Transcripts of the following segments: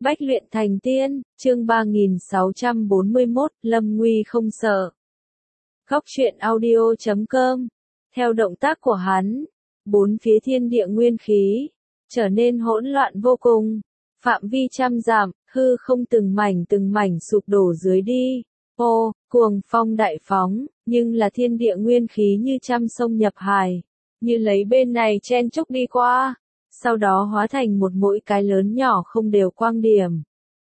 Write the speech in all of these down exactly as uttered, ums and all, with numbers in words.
Bách luyện thành tiên, chương ba nghìn sáu trăm bốn mươi mốt, Lâm Nguy không sợ. Góc truyện audio chấm com. Theo động tác của hắn, bốn phía thiên địa nguyên khí trở nên hỗn loạn vô cùng, phạm vi trăm dặm, hư không từng mảnh từng mảnh sụp đổ dưới đi. Ô, cuồng phong đại phóng, nhưng là thiên địa nguyên khí như trăm sông nhập hải, như lấy bên này chen chúc đi qua, sau đó hóa thành một mỗi cái lớn nhỏ không đều quang điểm.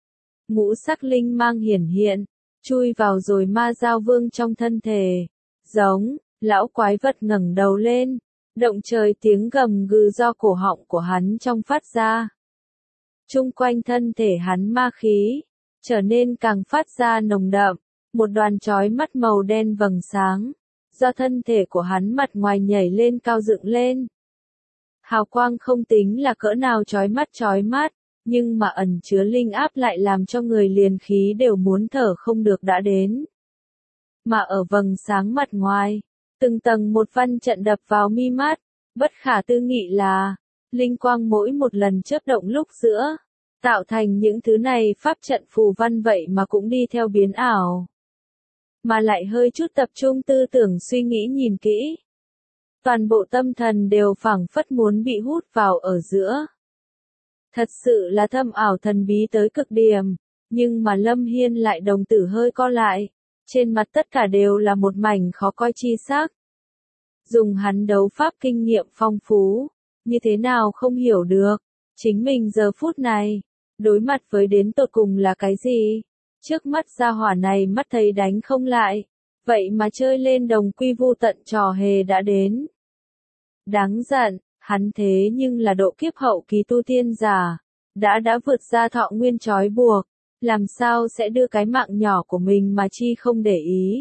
Ngũ sắc linh mang hiển hiện, chui vào rồi ma giao vương trong thân thể. Giống, lão quái vật ngẩng đầu lên, động trời tiếng gầm gừ do cổ họng của hắn trong phát ra. Chung quanh thân thể hắn ma khí trở nên càng phát ra nồng đậm, một đoàn chói mắt màu đen vầng sáng do thân thể của hắn mặt ngoài nhảy lên cao dựng lên. Hào quang không tính là cỡ nào chói mắt chói mắt, nhưng mà ẩn chứa linh áp lại làm cho người liền khí đều muốn thở không được đã đến. Mà ở vầng sáng mặt ngoài, từng tầng một văn trận đập vào mi mắt, bất khả tư nghị là, linh quang mỗi một lần chớp động lúc giữa, tạo thành những thứ này pháp trận phù văn vậy mà cũng đi theo biến ảo. Mà lại hơi chút tập trung tư tưởng suy nghĩ nhìn kỹ. Toàn bộ tâm thần đều phảng phất muốn bị hút vào ở giữa. Thật sự là thâm ảo thần bí tới cực điểm, nhưng mà Lâm Hiên lại đồng tử hơi co lại, trên mặt tất cả đều là một mảnh khó coi chi sắc. Dùng hắn đấu pháp kinh nghiệm phong phú, như thế nào không hiểu được, chính mình giờ phút này, đối mặt với đến tột cùng là cái gì? Trước mắt gia hỏa này mắt thấy đánh không lại, vậy mà chơi lên đồng quy vu tận trò hề đã đến. Đáng giận, hắn thế nhưng là độ kiếp hậu kỳ tu tiên giả, đã đã vượt ra thọ nguyên trói buộc, làm sao sẽ đưa cái mạng nhỏ của mình mà chi không để ý.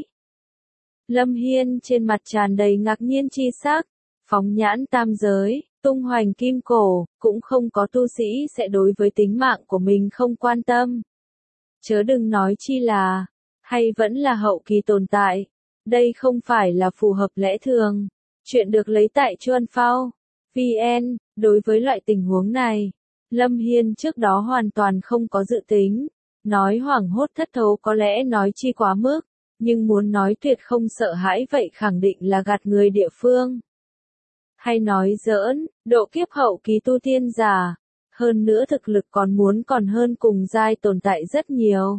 Lâm Hiên trên mặt tràn đầy ngạc nhiên chi sắc, phóng nhãn tam giới, tung hoành kim cổ, cũng không có tu sĩ sẽ đối với tính mạng của mình không quan tâm. Chớ đừng nói chi là, hay vẫn là hậu kỳ tồn tại, đây không phải là phù hợp lẽ thường. Chuyện được lấy tại Chuan Phao, vn, đối với loại tình huống này, Lâm Hiên trước đó hoàn toàn không có dự tính, nói hoảng hốt thất thố có lẽ nói chi quá mức, nhưng muốn nói tuyệt không sợ hãi vậy khẳng định là gạt người địa phương. Hay nói giỡn, độ kiếp hậu kỳ tu tiên giả, hơn nữa thực lực còn muốn còn hơn cùng giai tồn tại rất nhiều.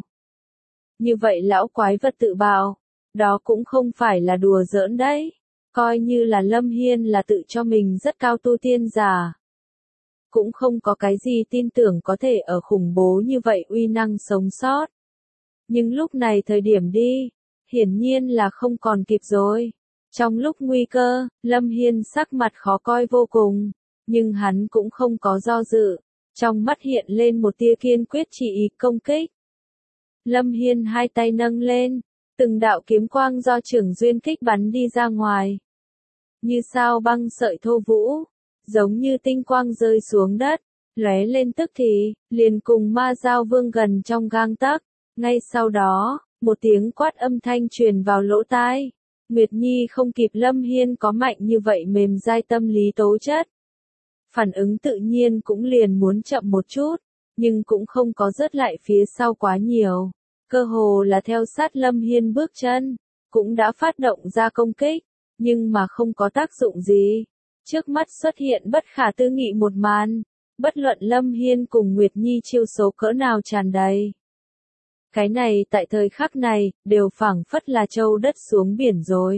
Như vậy lão quái vật tự bào, đó cũng không phải là đùa giỡn đấy. Coi như là Lâm Hiên là tự cho mình rất cao tu tiên giả. Cũng không có cái gì tin tưởng có thể ở khủng bố như vậy uy năng sống sót. Nhưng lúc này thời điểm đi, hiển nhiên là không còn kịp rồi. Trong lúc nguy cơ, Lâm Hiên sắc mặt khó coi vô cùng, nhưng hắn cũng không có do dự. Trong mắt hiện lên một tia kiên quyết chỉ ý công kích. Lâm Hiên hai tay nâng lên, từng đạo kiếm quang do Trưởng Duyên kích bắn đi ra ngoài. Như sao băng sợi thô vũ, giống như tinh quang rơi xuống đất, lóe lên tức thì, liền cùng ma giao vương gần trong gang tấc. Ngay sau đó, một tiếng quát âm thanh truyền vào lỗ tai. Nguyệt Nhi không kịp Lâm Hiên có mạnh như vậy mềm dai tâm lý tố chất. Phản ứng tự nhiên cũng liền muốn chậm một chút, nhưng cũng không có rớt lại phía sau quá nhiều. Cơ hồ là theo sát Lâm Hiên bước chân, cũng đã phát động ra công kích. Nhưng mà không có tác dụng gì. Trước mắt xuất hiện bất khả tư nghị một màn. Bất luận Lâm Hiên cùng Nguyệt Nhi chiêu số cỡ nào tràn đầy. Cái này tại thời khắc này, đều phảng phất là châu đất xuống biển rồi.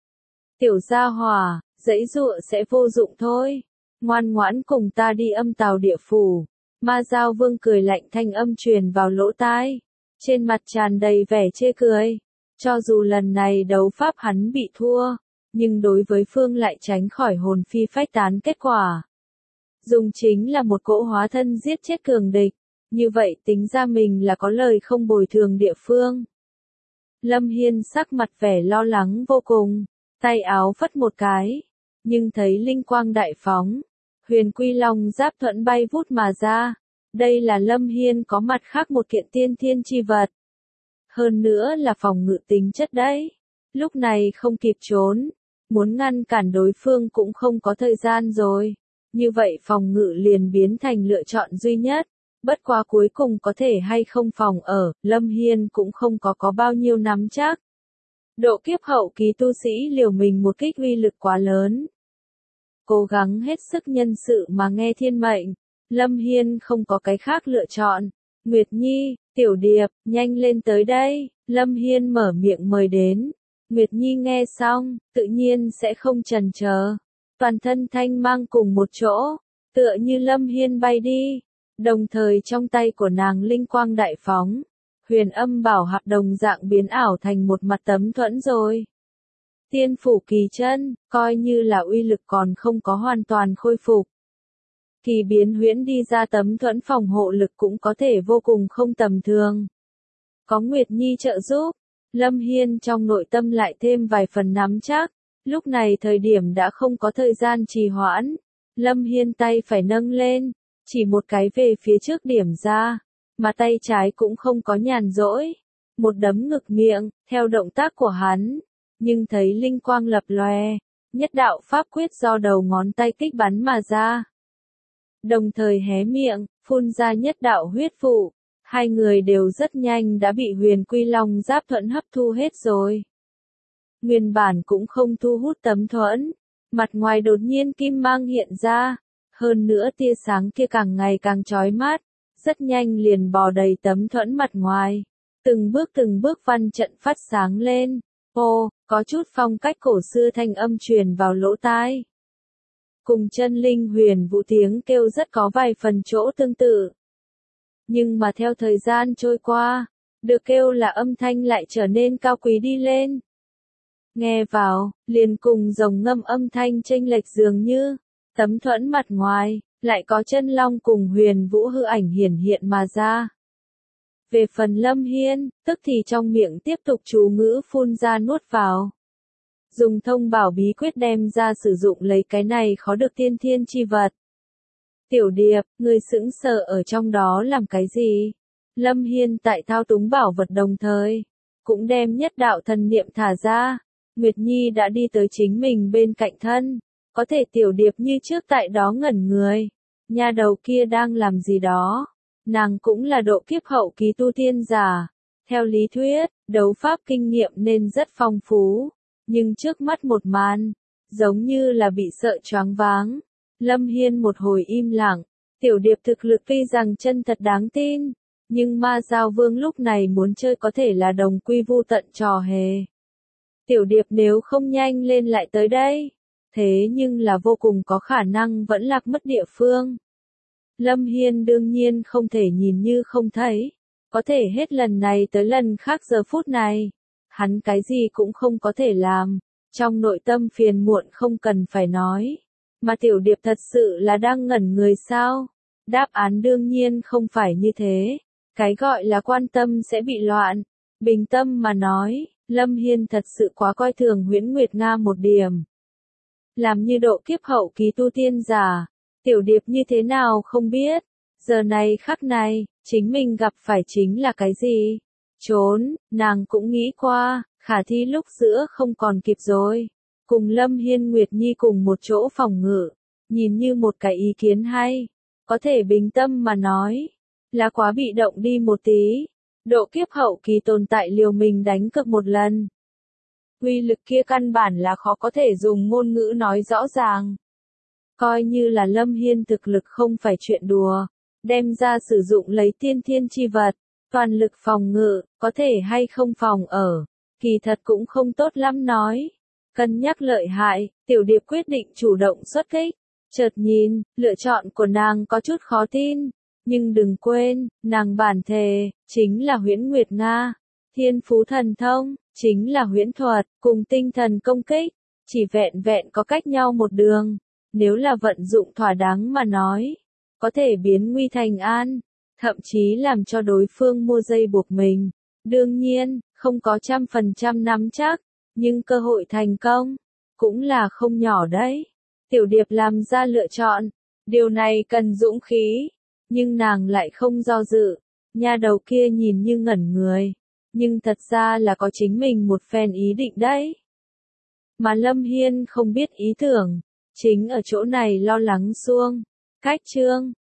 Tiểu gia hỏa, giãy giụa sẽ vô dụng thôi. Ngoan ngoãn cùng ta đi âm tào địa phủ. Ma Giao Vương cười lạnh thanh âm truyền vào lỗ tai. Trên mặt tràn đầy vẻ chê cười. Cho dù lần này đấu pháp hắn bị thua. Nhưng đối với Phương lại tránh khỏi hồn phi phách tán kết quả. Dùng chính là một cỗ hóa thân giết chết cường địch, như vậy tính ra mình là có lời không bồi thường địa phương. Lâm Hiên sắc mặt vẻ lo lắng vô cùng, tay áo phất một cái, nhưng thấy linh quang đại phóng, huyền quy long giáp thuận bay vút mà ra, đây là Lâm Hiên có mặt khác một kiện tiên thiên chi vật. Hơn nữa là phòng ngự tính chất đấy, lúc này không kịp trốn. Muốn ngăn cản đối phương cũng không có thời gian rồi. Như vậy phòng ngự liền biến thành lựa chọn duy nhất. Bất quá cuối cùng có thể hay không phòng ở, Lâm Hiên cũng không có có bao nhiêu nắm chắc. Độ kiếp hậu kỳ tu sĩ liều mình một kích uy lực quá lớn. Cố gắng hết sức nhân sự mà nghe thiên mệnh, Lâm Hiên không có cái khác lựa chọn. Nguyệt Nhi, Tiểu Điệp, nhanh lên tới đây, Lâm Hiên mở miệng mời đến. Nguyệt Nhi nghe xong, tự nhiên sẽ không chần chờ. Toàn thân thanh mang cùng một chỗ, tựa như Lâm Hiên bay đi. Đồng thời trong tay của nàng linh quang đại phóng, huyền âm bảo hạp đồng dạng biến ảo thành một mặt tấm thuẫn rồi. Tiên phủ kỳ chân, coi như là uy lực còn không có hoàn toàn khôi phục. Kỳ biến huyễn đi ra tấm thuẫn phòng hộ lực cũng có thể vô cùng không tầm thường. Có Nguyệt Nhi trợ giúp, Lâm Hiên trong nội tâm lại thêm vài phần nắm chắc, lúc này thời điểm đã không có thời gian trì hoãn. Lâm Hiên tay phải nâng lên, chỉ một cái về phía trước điểm ra, mà tay trái cũng không có nhàn rỗi. Một đấm ngực miệng, theo động tác của hắn, nhưng thấy linh quang lập lòe, nhất đạo pháp quyết do đầu ngón tay kích bắn mà ra. Đồng thời hé miệng, phun ra nhất đạo huyết vụ, hai người đều rất nhanh đã bị huyền quy long giáp thuẫn hấp thu hết rồi. Nguyên bản cũng không thu hút tấm thuẫn, mặt ngoài đột nhiên kim mang hiện ra, hơn nữa tia sáng kia càng ngày càng chói mắt, rất nhanh liền bò đầy tấm thuẫn mặt ngoài. Từng bước từng bước văn trận phát sáng lên, ô, có chút phong cách cổ xưa thanh âm truyền vào lỗ tai. Cùng chân linh huyền vũ tiếng kêu rất có vài phần chỗ tương tự. Nhưng mà theo thời gian trôi qua, được kêu là âm thanh lại trở nên cao quý đi lên. Nghe vào, liền cùng rồng ngâm âm thanh chênh lệch dường như, tấm thuẫn mặt ngoài, lại có chân long cùng huyền vũ hư ảnh hiển hiện mà ra. Về phần Lâm Hiên, tức thì trong miệng tiếp tục chú ngữ phun ra nuốt vào. Dùng thông bảo bí quyết đem ra sử dụng lấy cái này khó được tiên thiên chi vật. Tiểu Điệp, người sững sờ ở trong đó làm cái gì? Lâm Hiên tại thao túng bảo vật đồng thời, cũng đem nhất đạo thần niệm thả ra. Nguyệt Nhi đã đi tới chính mình bên cạnh thân, có thể Tiểu Điệp như trước tại đó ngẩn người. Nha đầu kia đang làm gì đó? Nàng cũng là độ kiếp hậu kỳ tu tiên giả. Theo lý thuyết, đấu pháp kinh nghiệm nên rất phong phú. Nhưng trước mắt một màn, giống như là bị sợ choáng váng. Lâm Hiên một hồi im lặng, Tiểu Điệp thực lực tuy rằng chân thật đáng tin, nhưng ma giao vương lúc này muốn chơi có thể là đồng quy vu tận trò hề. Tiểu Điệp nếu không nhanh lên lại tới đây, thế nhưng là vô cùng có khả năng vẫn lạc mất địa phương. Lâm Hiên đương nhiên không thể nhìn như không thấy, có thể hết lần này tới lần khác giờ phút này, hắn cái gì cũng không có thể làm, trong nội tâm phiền muộn không cần phải nói. Mà Tiểu Điệp thật sự là đang ngẩn người sao? Đáp án đương nhiên không phải như thế. Cái gọi là quan tâm sẽ bị loạn. Bình tâm mà nói, Lâm Hiên thật sự quá coi thường Huyễn Nguyệt Nga một điểm. Làm như độ kiếp hậu kỳ tu tiên giả, Tiểu Điệp như thế nào không biết. Giờ này khắc này, chính mình gặp phải chính là cái gì? Trốn, nàng cũng nghĩ qua, khả thi lúc giữa không còn kịp rồi. Cùng Lâm Hiên Nguyệt Nhi cùng một chỗ phòng ngự, nhìn như một cái ý kiến hay, có thể bình tâm mà nói, là quá bị động đi một tí. Độ kiếp hậu kỳ tồn tại liều mình đánh cược một lần. Uy lực kia căn bản là khó có thể dùng ngôn ngữ nói rõ ràng. Coi như là Lâm Hiên thực lực không phải chuyện đùa, đem ra sử dụng lấy tiên thiên chi vật, toàn lực phòng ngự, có thể hay không phòng ở, kỳ thật cũng không tốt lắm nói. Cân nhắc lợi hại, Tiểu Điệp quyết định chủ động xuất kích. Chợt nhìn, lựa chọn của nàng có chút khó tin. Nhưng đừng quên, nàng bản thề, chính là Huyễn Nguyệt Nga. Thiên phú thần thông, chính là huyễn thuật, cùng tinh thần công kích. Chỉ vẹn vẹn có cách nhau một đường. Nếu là vận dụng thỏa đáng mà nói, có thể biến nguy thành an. Thậm chí làm cho đối phương mua dây buộc mình. Đương nhiên, không có trăm phần trăm nắm chắc. Nhưng cơ hội thành công, cũng là không nhỏ đấy. Tiểu Điệp làm ra lựa chọn, điều này cần dũng khí, nhưng nàng lại không do dự. Nha đầu kia nhìn như ngẩn người, nhưng thật ra là có chính mình một phen ý định đấy. Mà Lâm Hiên không biết ý tưởng, chính ở chỗ này lo lắng xuông. Cách chương